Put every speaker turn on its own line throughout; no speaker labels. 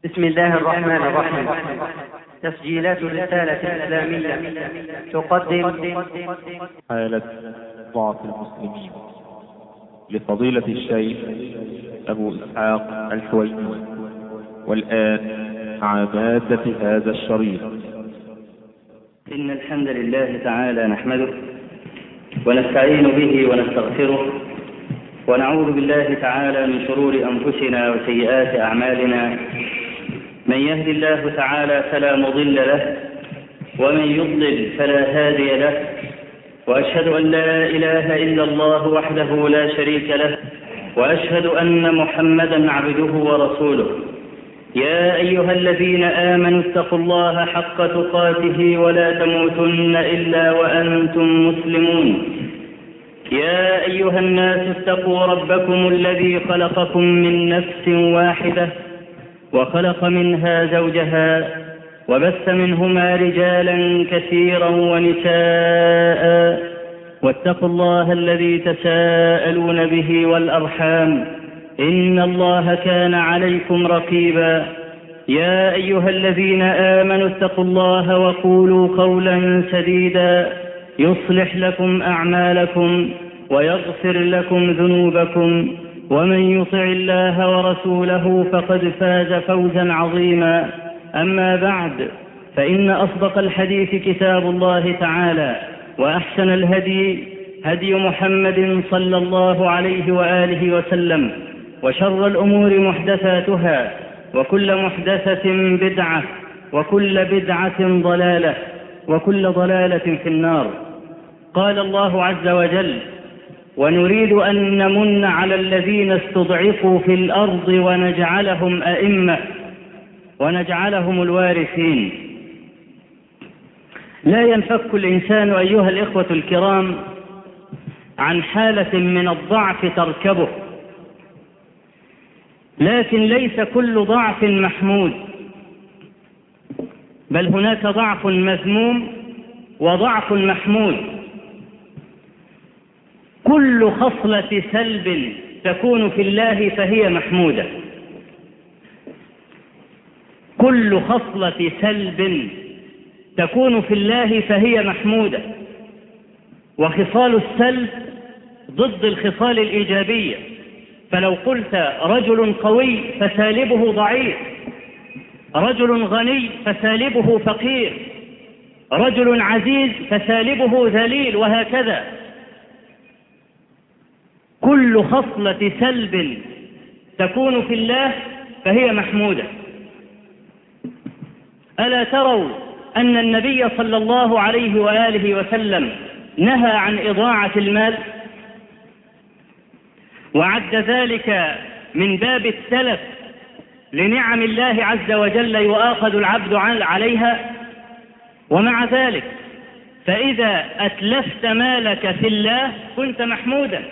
بسم الله الرحمن الرحيم. تسجيلات الرسالة الإسلامية تقدم
حالة ضعف المسلمين لفضيلة الشيخ أبو إسحاق الحويني. والآن مع مادة هذا الشريط.
إن الحمد لله تعالى نحمده ونستعين به ونستغفره ونعوذ بالله تعالى من شرور أنفسنا وسيئات أعمالنا. من يهد الله تعالى فلا مضل له ومن يضلل فلا هادي له، وأشهد أن لا إله إلا الله وحده لا شريك له، وأشهد أن محمدا عبده ورسوله. يا أيها الذين آمنوا اتقوا الله حق تقاته ولا تموتن إلا وأنتم مسلمون. يا أيها الناس اتقوا ربكم الذي خلقكم من نفس واحدة وخلق منها زوجها وبث منهما رجالا كثيرا ونساء، واتقوا الله الذي تساءلون به والأرحام إن الله كان عليكم رقيبا. يا أيها الذين آمنوا اتقوا الله وقولوا قولا سديدا يصلح لكم أعمالكم ويغفر لكم ذنوبكم، ومن يطع الله ورسوله فقد فاز فوزا عظيما. أما بعد، فإن أصدق الحديث كتاب الله تعالى، وأحسن الهدي هدي محمد صلى الله عليه وآله وسلم، وشر الأمور محدثاتها، وكل محدثة بدعة، وكل بدعة ضلالة، وكل ضلالة في النار. قال الله عز وجل: ونريد أن نمن على الذين استضعفوا في الأرض ونجعلهم أئمة ونجعلهم الوارثين. لا ينفك الإنسان أيها الإخوة الكرام عن حالة من الضعف تركبه، لكن ليس كل ضعف محمود، بل هناك ضعف مذموم وضعف محمود. كل خصلة سلب تكون في الله فهي محمودة، كل خصلة سلب تكون في الله فهي محمودة. وخصال السلب ضد الخصال الإيجابية، فلو قلت رجل قوي فسالبه ضعيف، رجل غني فسالبه فقير، رجل عزيز فسالبه ذليل، وهكذا. كل خصلة سلب تكون في الله فهي محمودة. ألا تروا أن النبي صلى الله عليه وآله وسلم نهى عن إضاعة المال، وعد ذلك من باب التلف لنعم الله عز وجل يؤاخذ العبد عليها؟ ومع ذلك فإذا أتلفت مالك في الله كنت محمودا.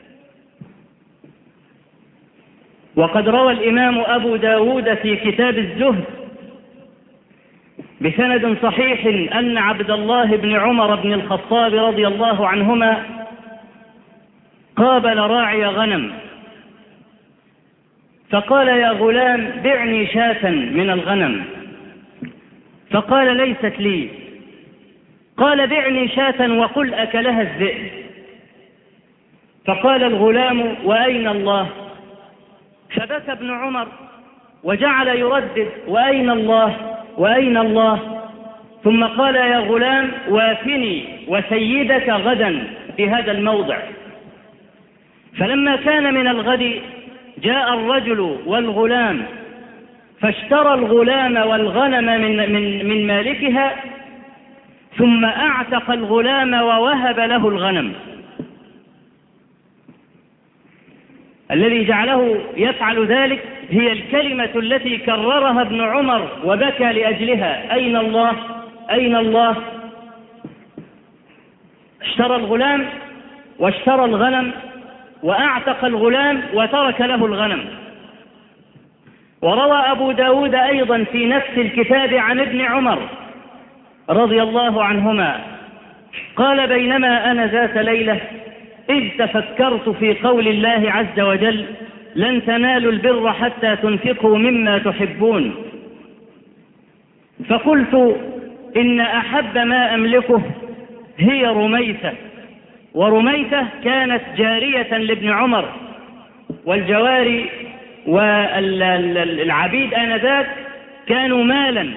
وقد روى الإمام أبو داود في كتاب الزهد بسند صحيح أن عبد الله بن عمر بن الخطاب رضي الله عنهما قابل راعي غنم فقال: يا غلام بعني شاة من الغنم. فقال: ليست لي. قال: بعني شاة وقل أكلها الذئب. فقال الغلام: وأين الله؟ فبكى ابن عمر وجعل يردد: وأين الله؟ وأين الله؟ ثم قال: يا غلام وافني وسيدك غدا في هذا الموضع. فلما كان من الغد جاء الرجل والغلام، فاشترى الغلام والغنم من مالكها، ثم أعتق الغلام ووهب له الغنم. الذي جعله يفعل ذلك هي الكلمة التي كررها ابن عمر وبكى لأجلها: أين الله؟ أين الله؟ اشترى الغلام واشترى الغنم وأعتق الغلام وترك له الغنم. وروى أبو داود أيضا في نفس الكتاب عن ابن عمر رضي الله عنهما قال: بينما أنا ذات ليلة إذ تفكرت في قول الله عز وجل: لن تنالوا البر حتى تنفقوا مما تحبون. فقلت إن أحب ما أملكه هي رميثة، ورميثة كانت جارية لابن عمر، والجواري والعبيد آنذاك كانوا مالا.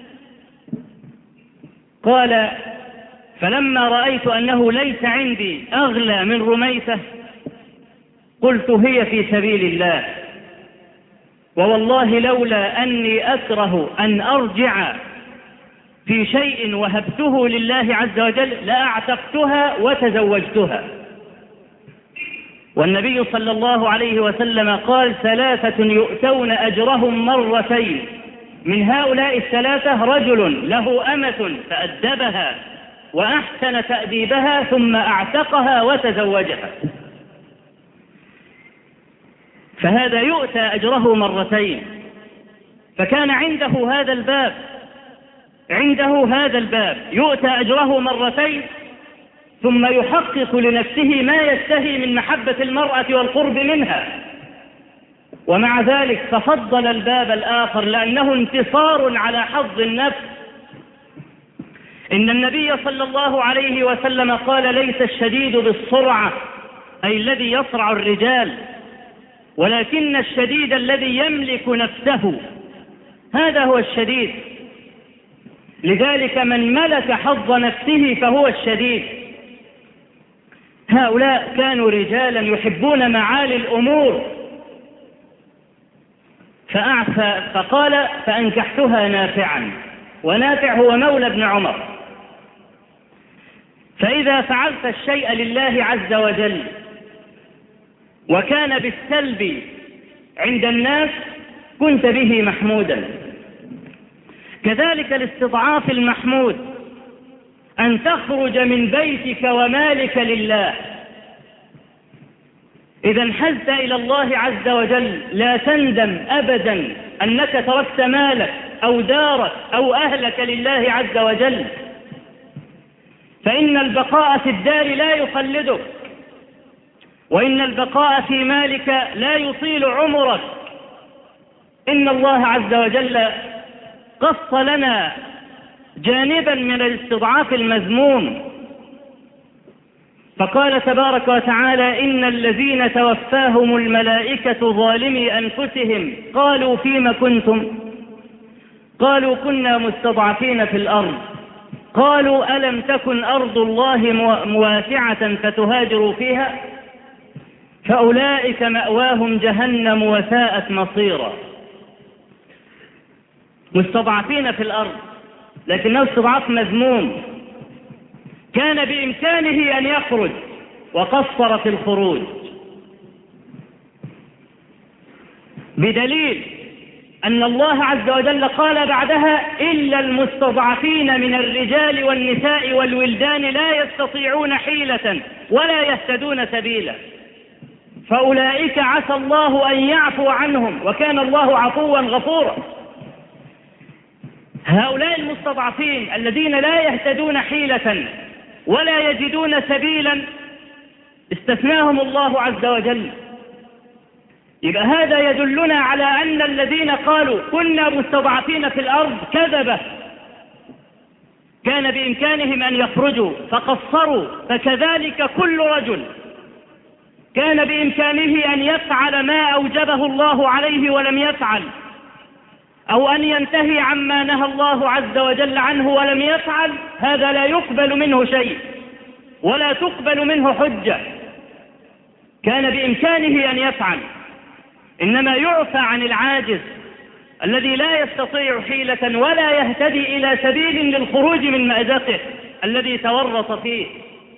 قال: فلما رأيت أنه ليس عندي أغلى من رميثة قلت هي في سبيل الله، ووالله لولا أني أكره أن أرجع في شيء وهبته لله عز وجل لأعتقتها وتزوجتها. والنبي صلى الله عليه وسلم قال: 3 يؤتون أجرهم مرتين، من هؤلاء 3 رجل له أمة فأدبها وأحسن تأديبها ثم أعتقها وتزوجها، فهذا يؤتى أجره مرتين. فكان عنده هذا الباب يؤتى أجره مرتين، ثم يحقق لنفسه ما يشتهي من محبة المرأة والقرب منها، ومع ذلك تفضل الباب الآخر لأنه انتصار على حظ النفس. إن النبي صلى الله عليه وسلم قال: ليس الشديد بالسرعة، أي الذي يصرع الرجال، ولكن الشديد الذي يملك نفسه، هذا هو الشديد. لذلك من ملك حظ نفسه فهو الشديد. هؤلاء كانوا رجالا يحبون معالي الأمور، فقال: فأنكحتها نافعا، ونافع هو مولى ابن عمر. فإذا فعلت الشيء لله عز وجل وكان بالسلب عند الناس كنت به محمودا. كذلك الاستضعاف المحمود، أن تخرج من بيتك ومالك لله. إذا انحزت إلى الله عز وجل لا تندم أبدا أنك تركت مالك أو دارك أو أهلك لله عز وجل، فإن البقاء في الدار لا يخلدك، وإن البقاء في مالك لا يطيل عمرك. إن الله عز وجل قص لنا جانبا من الاستضعاف المذموم، فقال تبارك وتعالى: إن الذين توفاهم الملائكة ظالمي أنفسهم قالوا فيم كنتم؟ قالوا كنا مستضعفين في الأرض. قالوا ألم تكن أرض الله مواسعة فتهاجروا فيها؟ فأولئك مأواهم جهنم وساءت مصيرا. مستضعفين في الأرض، لكنه استضعاف مذموم. كان بإمكانه أن يخرج وقصر في الخروج، بدليل أن الله عز وجل قال بعدها: إلا المستضعفين من الرجال والنساء والولدان لا يستطيعون حيلة ولا يهتدون سبيلا، فأولئك عسى الله أن يعفو عنهم وكان الله عفوا غفورا. هؤلاء المستضعفين الذين لا يهتدون حيلة ولا يجدون سبيلا استثناهم الله عز وجل. يبقى هذا يدلنا على أن الذين قالوا كنا مستضعفين في الأرض كذبة. كان بإمكانهم أن يخرجوا فقصروا، فكذلك كل رجل كان بإمكانه أن يفعل ما أوجبه الله عليه ولم يفعل، أو أن ينتهي عما نهى الله عز وجل عنه ولم يفعل. هذا لا يقبل منه شيء ولا تقبل منه حجة. كان بإمكانه أن يفعل، إنما يعفى عن العاجز الذي لا يستطيع حيلة ولا يهتدي إلى سبيل للخروج من مأزقه الذي تورط فيه.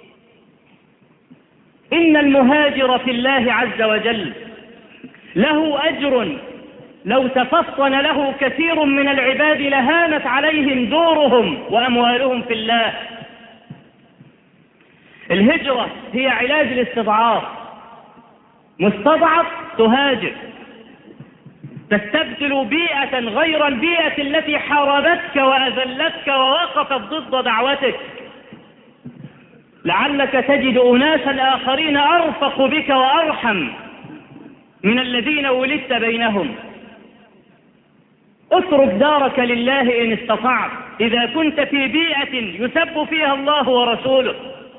إن المهاجر في الله عز وجل له أجر لو تفطن له كثير من العباد لهانت عليهم دورهم وأموالهم في الله. الهجرة هي علاج الاستضعاف. مستضعف تهاجر، تستبدل بيئة غير البيئة التي حاربتك وأذلتك ووقفت ضد دعوتك. لعلك تجد أناسا آخرين أرفق بك وأرحم، من الذين ولدت بينهم. اترك دارك لله إن استطعت، إذا كنت في بيئة يسب فيها الله ورسوله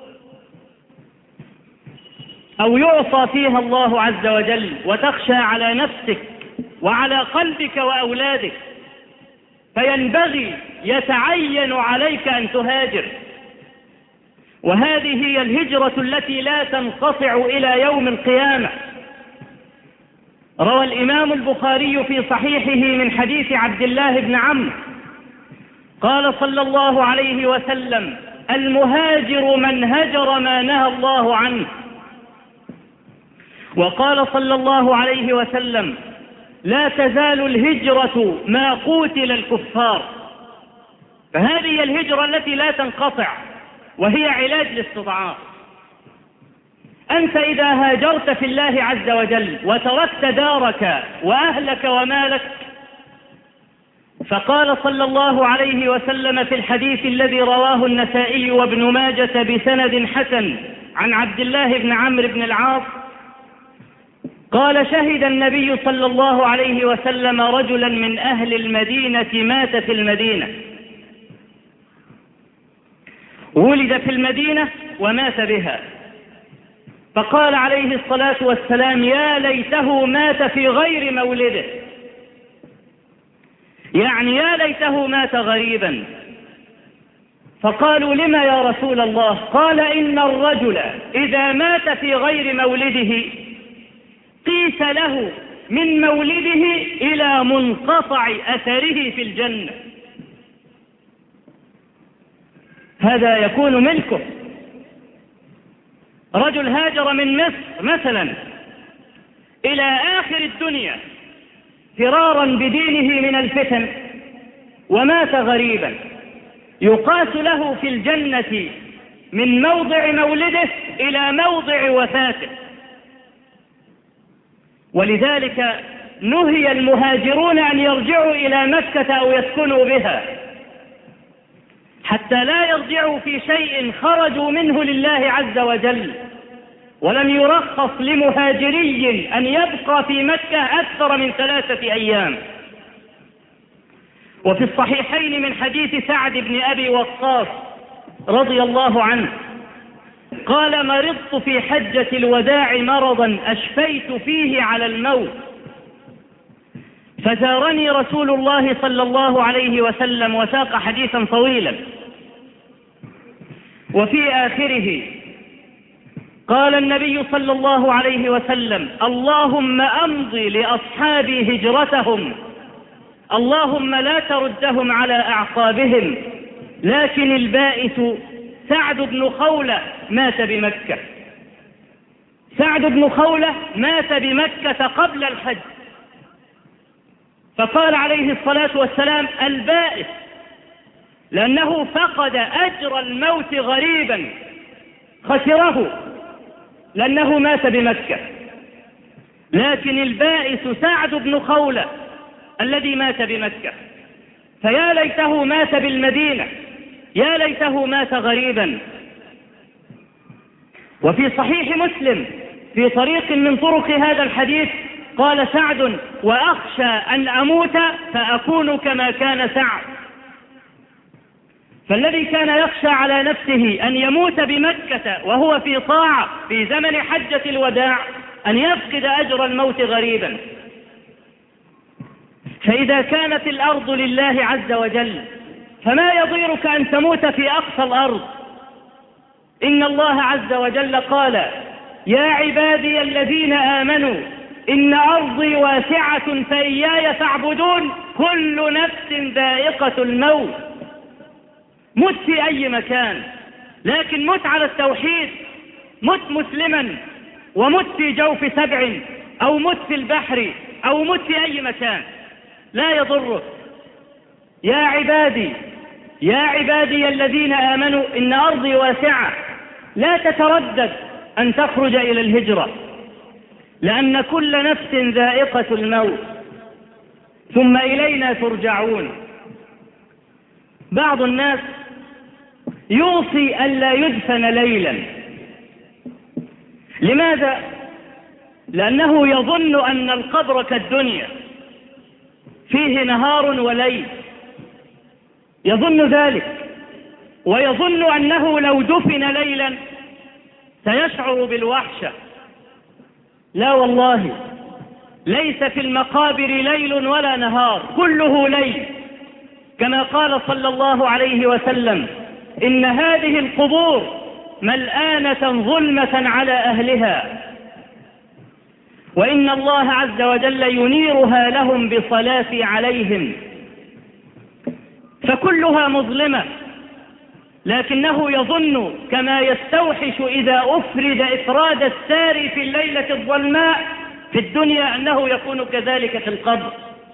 أو يعصى فيها الله عز وجل، وتخشى على نفسك وعلى قلبك وأولادك، فينبغي يتعين عليك أن تهاجر. وهذه هي الهجرة التي لا تنقطع إلى يوم القيامة. روى الإمام البخاري في صحيحه من حديث عبد الله بن عمرو قال صلى الله عليه وسلم: المهاجر من هجر ما نهى الله عنه. وقال صلى الله عليه وسلم: لا تزال الهجرة ما قوتل الكفار. فهذه الهجرة التي لا تنقطع، وهي علاج الاستضعاف. أنت إذا هاجرت في الله عز وجل وتركت دارك وأهلك ومالك، فقال صلى الله عليه وسلم في الحديث الذي رواه النسائي وابن ماجة بسند حسن عن عبد الله بن عمرو بن العاص قال: شهد النبي صلى الله عليه وسلم رجلا من أهل المدينة مات في المدينة، ولد في المدينة ومات بها، فقال عليه الصلاة والسلام: يا ليته مات في غير مولده، يعني يا ليته مات غريبا. فقالوا: لما يا رسول الله؟ قال: إن الرجل إذا مات في غير مولده قيس له من مولده إلى منقطع أثره في الجنة، هذا يكون ملكه. رجل هاجر من مصر مثلا إلى آخر الدنيا فرارا بدينه من الفتن ومات غريبا، يقاس له في الجنة من موضع مولده إلى موضع وفاته. ولذلك نهي المهاجرون أن يرجعوا إلى مكة أو يسكنوا بها، حتى لا يرجعوا في شيء خرجوا منه لله عز وجل. ولم يرخص لمهاجري أن يبقى في مكة أكثر من 3 أيام. وفي الصحيحين من حديث سعد بن أبي وقاص رضي الله عنه قال: مرضت في حجة الوداع مرضا أشفيت فيه على الموت، فزارني رسول الله صلى الله عليه وسلم، وساق حديثا طويلا. وفي آخره قال النبي صلى الله عليه وسلم: اللهم أمضي لأصحابي هجرتهم، اللهم لا تردهم على أعقابهم. لكن البائس سعد بن خولة مات بمكة. سعد بن خولة مات بمكة قبل الحج، فقال عليه الصلاة والسلام: البائس، لأنه فقد أجر الموت غريبا، خسره لأنه مات بمكة. لكن البائس سعد بن خولة الذي مات بمكة، فيا ليته مات بالمدينة، يا ليته مات غريبا. وفي صحيح مسلم في طريق من طرق هذا الحديث قال سعد: وأخشى أن أموت فأكون كما كان سعد. فالذي كان يخشى على نفسه أن يموت بمكة وهو في طاعة في زمن حجة الوداع أن يفقد أجر الموت غريبا. فإذا كانت الأرض لله عز وجل فما يضيرك أن تموت في أقصى الأرض. إن الله عز وجل قال: يا عبادي الذين آمنوا إن أرضي واسعة فإياي فاعبدون، كل نفس ذائقة الموت. مت في أي مكان، لكن مت على التوحيد، مت مسلما، ومت في جوف سبع، أو مت في البحر، أو مت في أي مكان، لا يضرك. يا عبادي، يا عبادي الذين آمنوا إن أرضي واسعة، لا تتردد أن تخرج إلى الهجرة، لأن كل نفس ذائقة الموت، ثم إلينا ترجعون. بعض الناس يوصي ألا يدفن ليلا. لماذا؟ لأنه يظن أن القبر كالدنيا فيه نهار وليل، يظن ذلك، ويظن أنه لو دفن ليلا سيشعر بالوحشة. لا والله، ليس في المقابر ليل ولا نهار، كله ليل، كما قال صلى الله عليه وسلم: إن هذه القبور ملآنة ظلمة على أهلها، وإن الله عز وجل ينيرها لهم بصلاة عليهم، فكلها مظلمة، لكنه يظن كما يستوحش إذا أفرد إفراد الساري في الليلة الظلماء في الدنيا أنه يكون كذلك في القبر.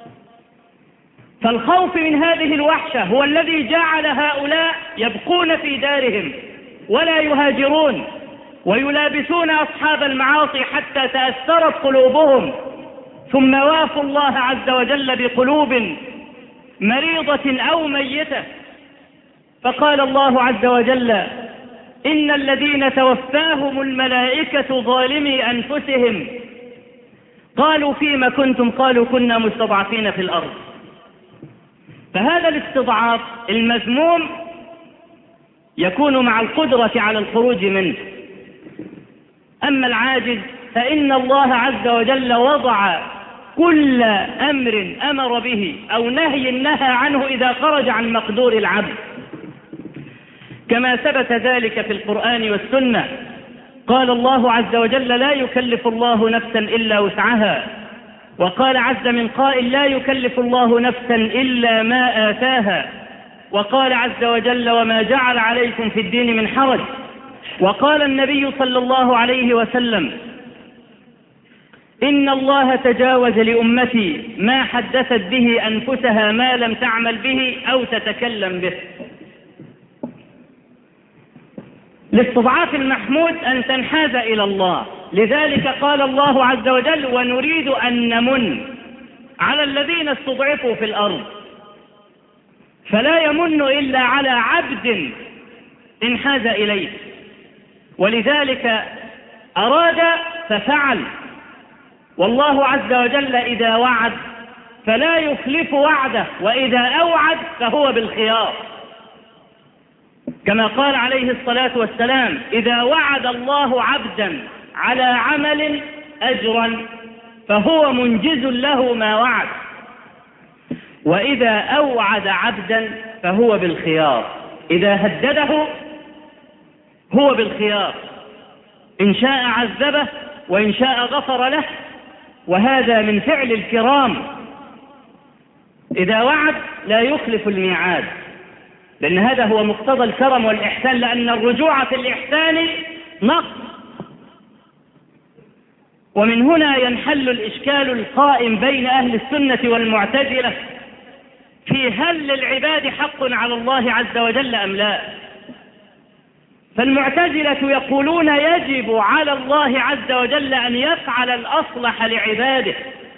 فالخوف من هذه الوحشة هو الذي جعل هؤلاء يبقون في دارهم ولا يهاجرون، ويلابسون أصحاب المعاصي حتى تأثرت قلوبهم، ثم وافوا الله عز وجل بقلوب مريضة أو ميتة. فقال الله عز وجل: إن الذين توفاهم الملائكة ظالمي أنفسهم قالوا فيما كنتم؟ قالوا كنا مستضعفين في الأرض. فهذا الاستضعاف المذموم يكون مع القدرة على الخروج منه. أما العاجز فإن الله عز وجل وضع كل أمر أمر به أو نهي نهى عنه إذا خرج عن مقدور العبد، كما ثبت ذلك في القرآن والسنة. قال الله عز وجل: لا يكلف الله نفسا إلا وسعها. وقال عز من قائل: لا يكلف الله نفسا إلا ما آتاها. وقال عز وجل: وما جعل عليكم في الدين من حرج. وقال النبي صلى الله عليه وسلم: إن الله تجاوز لأمتي ما حدثت به أنفسها ما لم تعمل به أو تتكلم به. الاستضعاف المحمود أن تنحاز إلى الله، لذلك قال الله عز وجل: ونريد أن نمن على الذين استضعفوا في الأرض. فلا يمن إلا على عبد انحاز إليه، ولذلك أراد ففعل. والله عز وجل إذا وعد فلا يخلف وعده، وإذا أوعد فهو بالخيار، كما قال عليه الصلاة والسلام: إذا وعد الله عبدا على عمل أجرا فهو منجز له ما وعد، وإذا أوعد عبدا فهو بالخيار. إذا هدده هو بالخيار، إن شاء عذبه وإن شاء غفر له، وهذا من فعل الكرام. إذا وعد لا يخلف الميعاد، لأن هذا هو مقتضى الكرم والإحسان، لأن الرجوع في الإحسان نقص. ومن هنا ينحل الإشكال القائم بين أهل السنة والمعتزلة في هل للعباد حق على الله عز وجل أم لا. فالمعتزلة يقولون يجب على الله عز وجل أن يفعل الأصلح لعباده،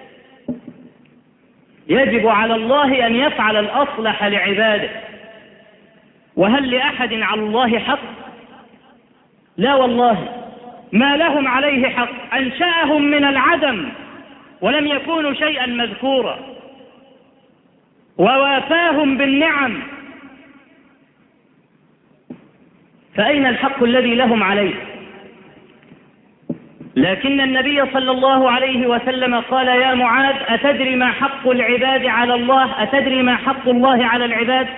يجب على الله أن يفعل الأصلح لعباده. وهل لأحد على الله حق؟ لا والله، ما لهم عليه حق. أنشأهم من العدم ولم يكونوا شيئا مذكورا، ووافاهم بالنعم، فأين الحق الذي لهم عليه؟ لكن النبي صلى الله عليه وسلم قال: يا معاذ، أتدري ما حق العباد على الله؟ أتدري ما حق الله على العباد؟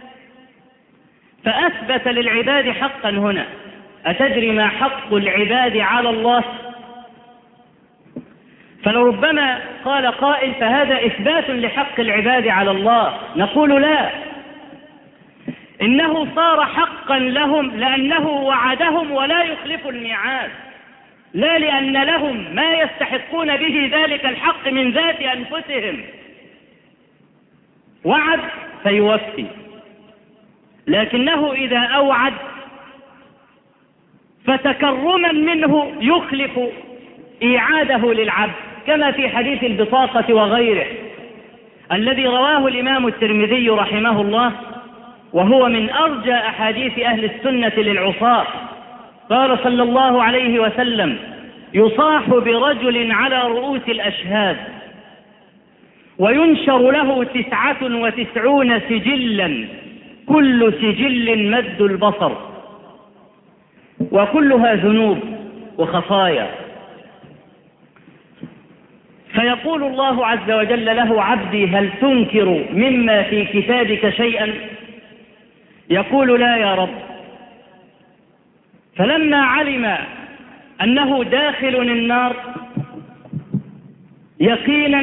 فأثبت للعباد حقا هنا. أتدري ما حق العباد على الله؟ فلربما قال قائل: فهذا إثبات لحق العباد على الله. نقول: لا، إنه صار حقا لهم لأنه وعدهم ولا يخلف الميعاد، لا لأن لهم ما يستحقون به ذلك الحق من ذات أنفسهم. وعد فيوفي، لكنه إذا أوعد فتكرما منه يخلف إيعاده للعبد، كما في حديث البطاقة وغيره الذي رواه الإمام الترمذي رحمه الله، وهو من أرجى أحاديث أهل السنة للعصاة. قال صلى الله عليه وسلم: يصاح برجل على رؤوس الأشهاد وينشر له 99 سجلا، كل سجل مد البصر، وكلها ذنوب وخطايا. فيقول الله عز وجل له: عبدي هل تنكر مما في كتابك شيئا؟ يقول: لا يا رب. فلما علم أنه داخل النار يقينا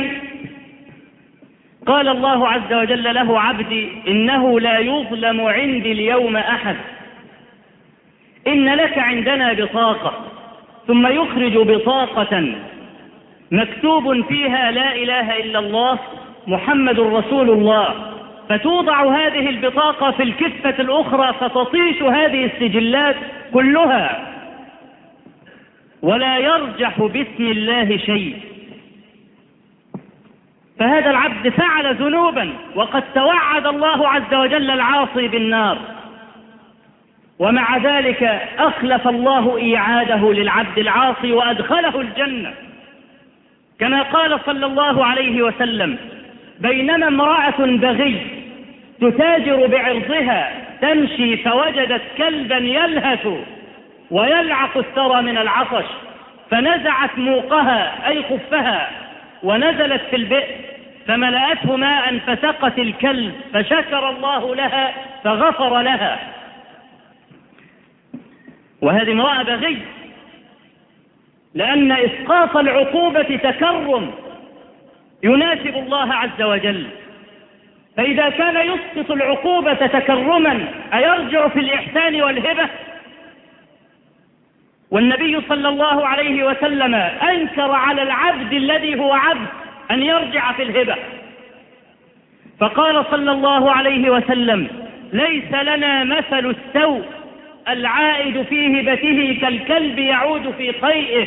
قال الله عز وجل له: عبدي إنه لا يظلم عندي اليوم أحد، إن لك عندنا بطاقة. ثم يخرج بطاقة مكتوب فيها لا إله إلا الله محمد رسول الله، فتوضع هذه البطاقة في الكفة الأخرى فتطيش هذه السجلات كلها ولا يرجح باسم الله شيء. فهذا العبد فعل ذنوبا وقد توعد الله عز وجل العاصي بالنار، ومع ذلك أخلف الله إيعاده للعبد العاصي وأدخله الجنة، كما قال صلى الله عليه وسلم: بينما امرأة بغي تتاجر بعرضها تمشي فوجدت كلبا يلهث ويلعق الثرى من العطش، فنزعت موقها أي خفها ونزلت في البئر فملأته ماء فسقت الكلب، فشكر الله لها فغفر لها. وهذه امرأة بغي، لأن إسقاط العقوبة تكرم يناسب الله عز وجل، فإذا كان يسقط العقوبة تكرما أيرجع في الإحسان والهبة؟ والنبي صلى الله عليه وسلم أنكر على العبد الذي هو عبد أن يرجع في الهبة، فقال صلى الله عليه وسلم: ليس لنا مثل السوء العائد في هبته كالكلب يعود في قيئه.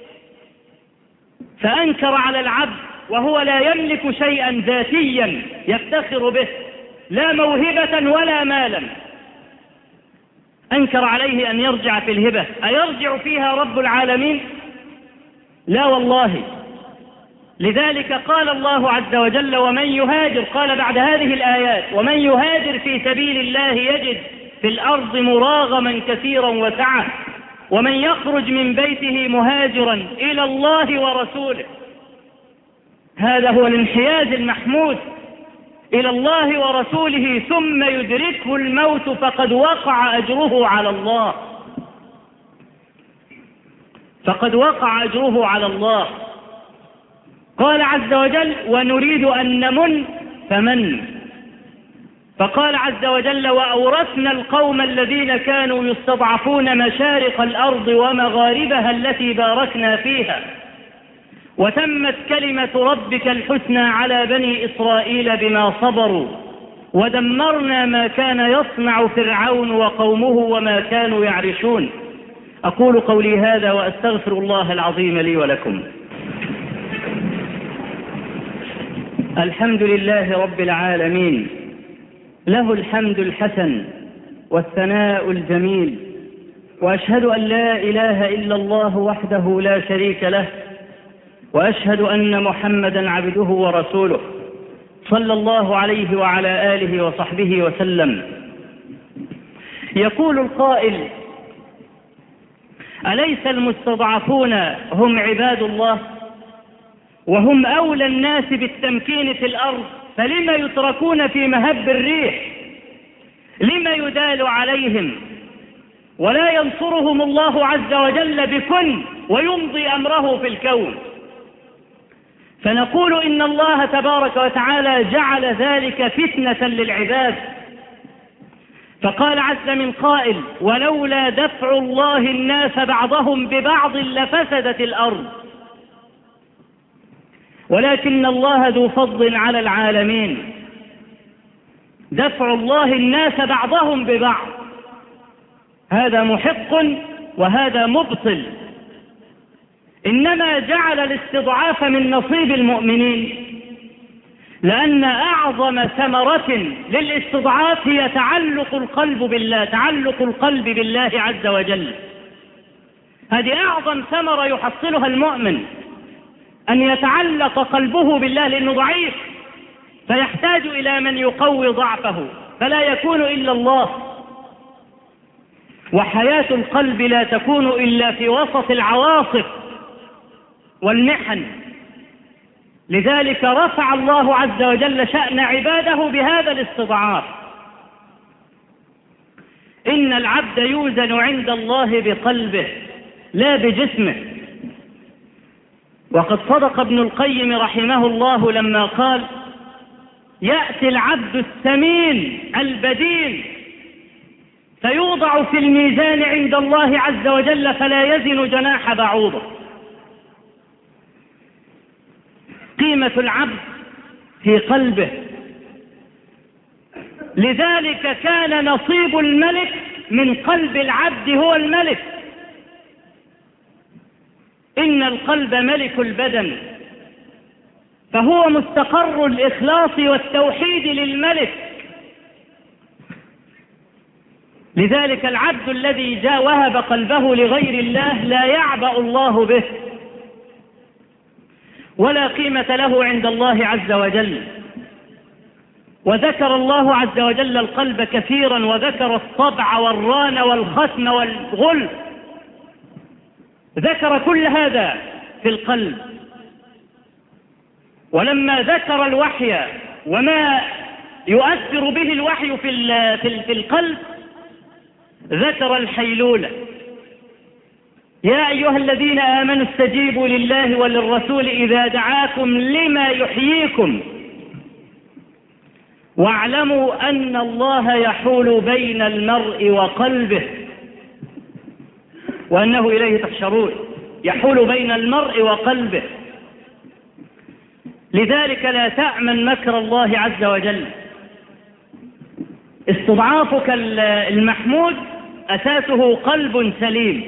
فأنكر على العبد وهو لا يملك شيئا ذاتيا يفتخر به، لا موهبة ولا مالا، أنكر عليه أن يرجع في الهبة. أيرجع فيها رب العالمين؟ لا والله. لذلك قال الله عز وجل: ومن يهاجر، قال بعد هذه الآيات: ومن يهاجر في سبيل الله يجد في الأرض مراغما كثيرا وسعة، ومن يخرج من بيته مهاجرا إلى الله ورسوله. هذا هو الانحياز المحمود إلى الله ورسوله، ثم يدركه الموت فقد وقع أجره على الله، فقد وقع أجره على الله. قال عز وجل: ونريد أن نمن فمن. فقال عز وجل: وأورثنا القوم الذين كانوا يستضعفون مشارق الأرض ومغاربها التي باركنا فيها، وتمت كلمة ربك الحسنى على بني إسرائيل بما صبروا، ودمرنا ما كان يصنع فرعون وقومه وما كانوا يعرشون. أقول قولي هذا وأستغفر الله العظيم لي ولكم. الحمد لله رب العالمين، له الحمد الحسن والثناء الجميل، وأشهد أن لا إله إلا الله وحده لا شريك له، وأشهد أن محمدا عبده ورسوله صلى الله عليه وعلى آله وصحبه وسلم. يقول القائل: أليس المستضعفون هم عباد الله وهم أولى الناس بالتمكين في الأرض، فلما يتركون في مهب الريح؟ لما يدال عليهم ولا ينصرهم الله عز وجل بكن ويمضي أمره في الكون؟ فنقول إن الله تبارك وتعالى جعل ذلك فتنة للعباد، فقال عز من قائل: ولولا دفع الله الناس بعضهم ببعض لفسدت الأرض ولكن الله ذو فضل على العالمين. دفع الله الناس بعضهم ببعض هذا محق وهذا مبطل، إنما جعل الاستضعاف من نصيب المؤمنين، لأن أعظم ثمرة للاستضعاف هي تعلق القلب بالله، تعلق القلب بالله عز وجل. هذه أعظم ثمرة يحصلها المؤمن، أن يتعلق قلبه بالله، لأنه ضعيف فيحتاج إلى من يقوي ضعفه، فلا يكون إلا الله. وحياة القلب لا تكون إلا في وسط العواصف والمحن. لذلك رفع الله عز وجل شأن عباده بهذا الاستضعاف. إن العبد يوزن عند الله بقلبه لا بجسمه. وقد صدق ابن القيم رحمه الله لما قال: يأتي العبد الثمين البدين فيوضع في الميزان عند الله عز وجل فلا يزن جناح بعوضة. قيمة العبد في قلبه. لذلك كان نصيب الملك من قلب العبد هو الملك. إن القلب ملك البدن، فهو مستقر الإخلاص والتوحيد للملك. لذلك العبد الذي جاء وهب قلبه لغير الله لا يعبأ الله به ولا قيمة له عند الله عز وجل. وذكر الله عز وجل القلب كثيرا، وذكر الطبع والران والختم والغل، ذكر كل هذا في القلب. ولما ذكر الوحي وما يؤثر به الوحي في القلب ذكر الحيلولة. يا أيها الذين آمنوا استجيبوا لله وللرسول إذا دعاكم لما يحييكم واعلموا أن الله يحول بين المرء وقلبه وأنه إليه تحشرون. يحول بين المرء وقلبه. لذلك لا تأمن مكر الله عز وجل. استضعافك المحمود أساسه قلب سليم.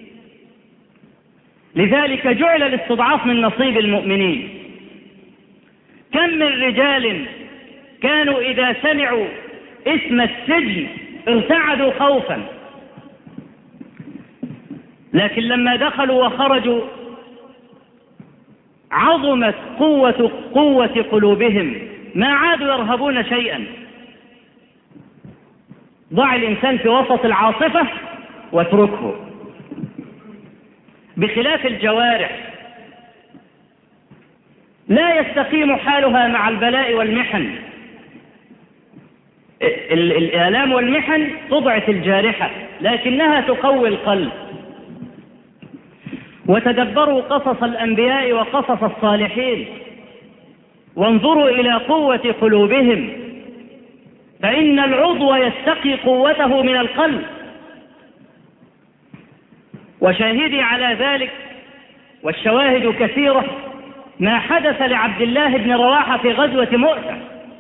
لذلك جعل الاستضعاف من نصيب المؤمنين. كم من رجال كانوا إذا سمعوا اسم السجن ارتعدوا خوفا، لكن لما دخلوا وخرجوا عظمت قوة قلوبهم، ما عادوا يرهبون شيئا. ضع الإنسان في وسط العاصفة واتركه. بخلاف الجوارح لا يستقيم حالها مع البلاء والمحن. الآلام والمحن تضعف الجارحة لكنها تقوي القلب. وتدبروا قصص الأنبياء وقصص الصالحين وانظروا إلى قوة قلوبهم، فإن العضو يستقي قوته من القلب. وشاهدي على ذلك والشواهد كثيرة ما حدث لعبد الله بن رواحة في غزوة مؤتة.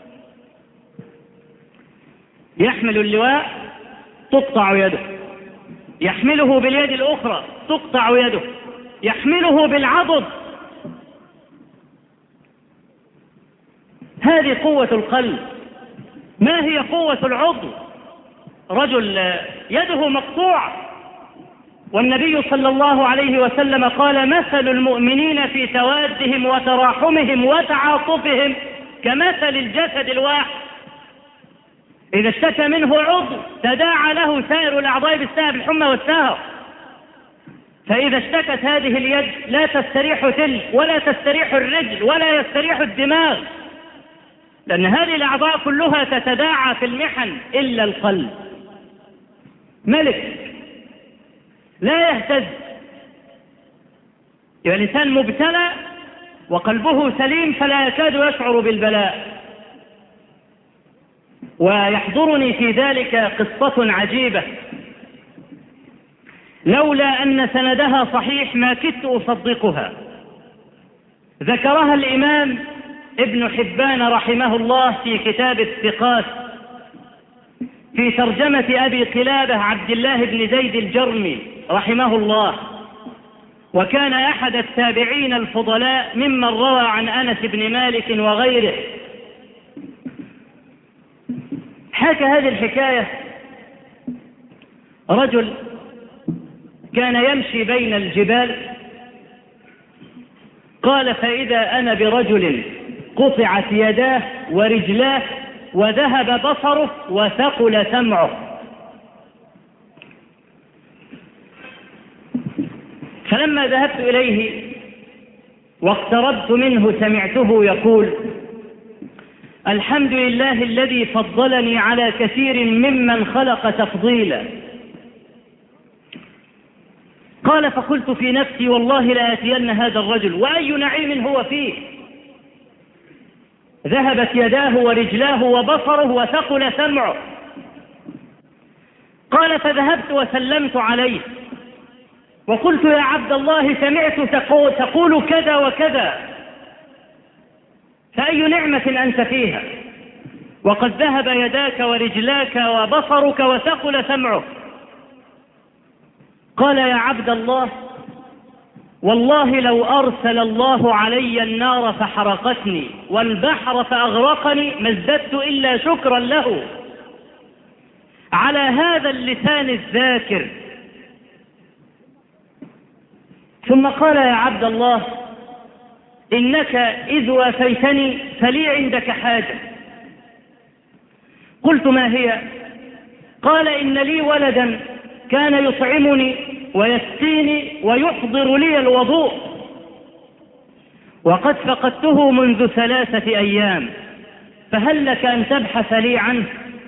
يحمل اللواء تقطع يده، يحمله باليد الأخرى تقطع يده، يحمله بالعضد. هذه قوة القلب. ما هي قوة العضو؟ رجل يده مقطوعة، والنبي صلى الله عليه وسلم قال: مثل المؤمنين في توادهم وتراحمهم وتعاطفهم كمثل الجسد الواحد، إذا اشتكى منه عضو تداعى له سائر الأعضاء بالسهر الحمى والسهر. فإذا اشتكت هذه اليد لا تستريح تلك ولا تستريح الرجل ولا يستريح الدماغ، لأن هذه الأعضاء كلها تتداعى في المحن إلا القلب. ملك لا يهتز. يبقى الإنسان مبتلى وقلبه سليم فلا يكاد يشعر بالبلاء. ويحضرني في ذلك قصة عجيبة لولا أن سندها صحيح ما كدت أصدقها. ذكرها الإمام ابن حبان رحمه الله في كتاب الثقات في ترجمة أبي قلابة عبد الله بن زيد الجرمي رحمه الله، وكان أحد التابعين الفضلاء ممن روى عن أنس بن مالك وغيره. حكى هذه الحكاية رجل كان يمشي بين الجبال. قال فإذا أنا برجل قطعت يداه ورجلاه وذهب بصره وثقل سمعه. فلما ذهبت إليه واقتربت منه سمعته يقول: الحمد لله الذي فضلني على كثير ممن خلق تفضيلا. قال فقلت في نفسي والله لآتين هذا الرجل وأي نعيم هو فيه، ذهبت يداه ورجلاه وبصره وثقل سمعه. قال فذهبت وسلمت عليه وقلت يا عبد الله سمعت تقول كذا وكذا، فأي نعمة أنت فيها وقد ذهب يداك ورجلاك وبصرك وثقل سمعك؟ قال يا عبد الله والله لو أرسل الله علي النار فحرقتني والبحر فأغرقني ما ازددت إلا شكرا له على هذا اللسان الذاكر. ثم قال يا عبد الله إنك إذ وافيتني فلي عندك حاجة. قلت ما هي؟ قال إن لي ولدا كان يطعمني ويسقيني ويحضر لي الوضوء وقد فقدته منذ 3 أيام، فهل لك أن تبحث لي عنه؟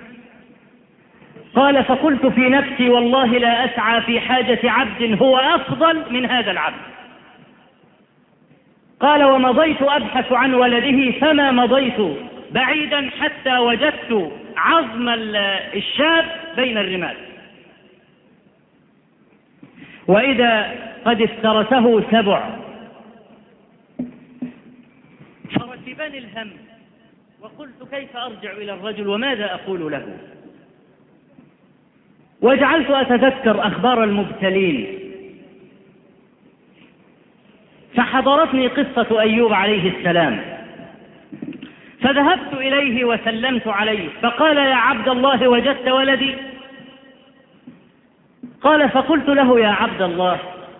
قال فقلت في نفسي والله لا أسعى في حاجة عبد هو أفضل من هذا العبد. قال ومضيت أبحث عن ولده فما مضيت بعيدا حتى وجدت عظم الشاب بين الرمال، وإذا قد افترسه 7 فركبني الهم وقلت كيف أرجع إلى الرجل وماذا أقول له؟ وجعلت أتذكر أخبار المبتلين، فحضرتني قصة أيوب عليه السلام، فذهبت إليه وسلمت عليه فقال يا عبد الله وجدت ولدي؟ قال فقلت له يا عبد الله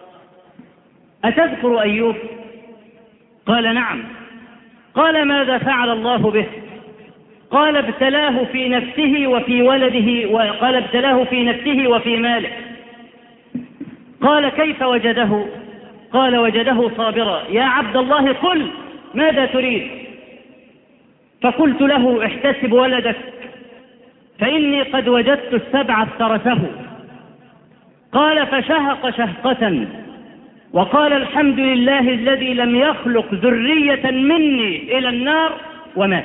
أتذكر أيوب؟ قال نعم. قال ماذا فعل الله به؟ قال ابتلاه في نفسه وفي ولده، وقال ابتلاه في نفسه وفي ماله. قال كيف وجده؟ قال وجده صابرا. يا عبد الله قل ماذا تريد؟ فقلت له احتسب ولدك فإني قد وجدت 7 افترسه. قال فشهق شهقة وقال الحمد لله الذي لم يخلق ذرية مني إلى النار ومات.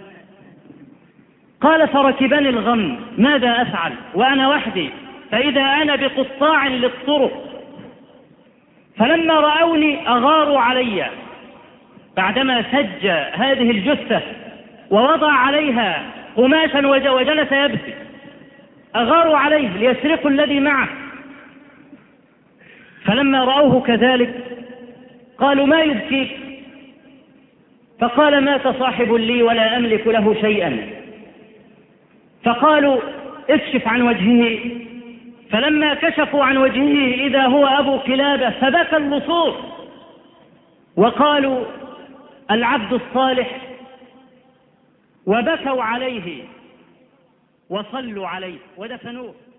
قال فركبني الغم ماذا أفعل وأنا وحدي، فإذا أنا بقطاع للطرق. فلما رأوني أغاروا علي بعدما سج هذه الجثة ووضع عليها قماشا وجلس يبكي، أغاروا عليه ليسرقوا الذي معه. فلما رأوه كذلك قالوا ما يبكيك؟ فقال مات صاحب لي ولا أملك له شيئا. فقالوا اكشف عن وجهه، فلما كشفوا عن وجهه إذا هو أبو كلابة فبكى اللصوص وقالوا العبد الصالح، وبكوا عليه وصلوا عليه ودفنوه.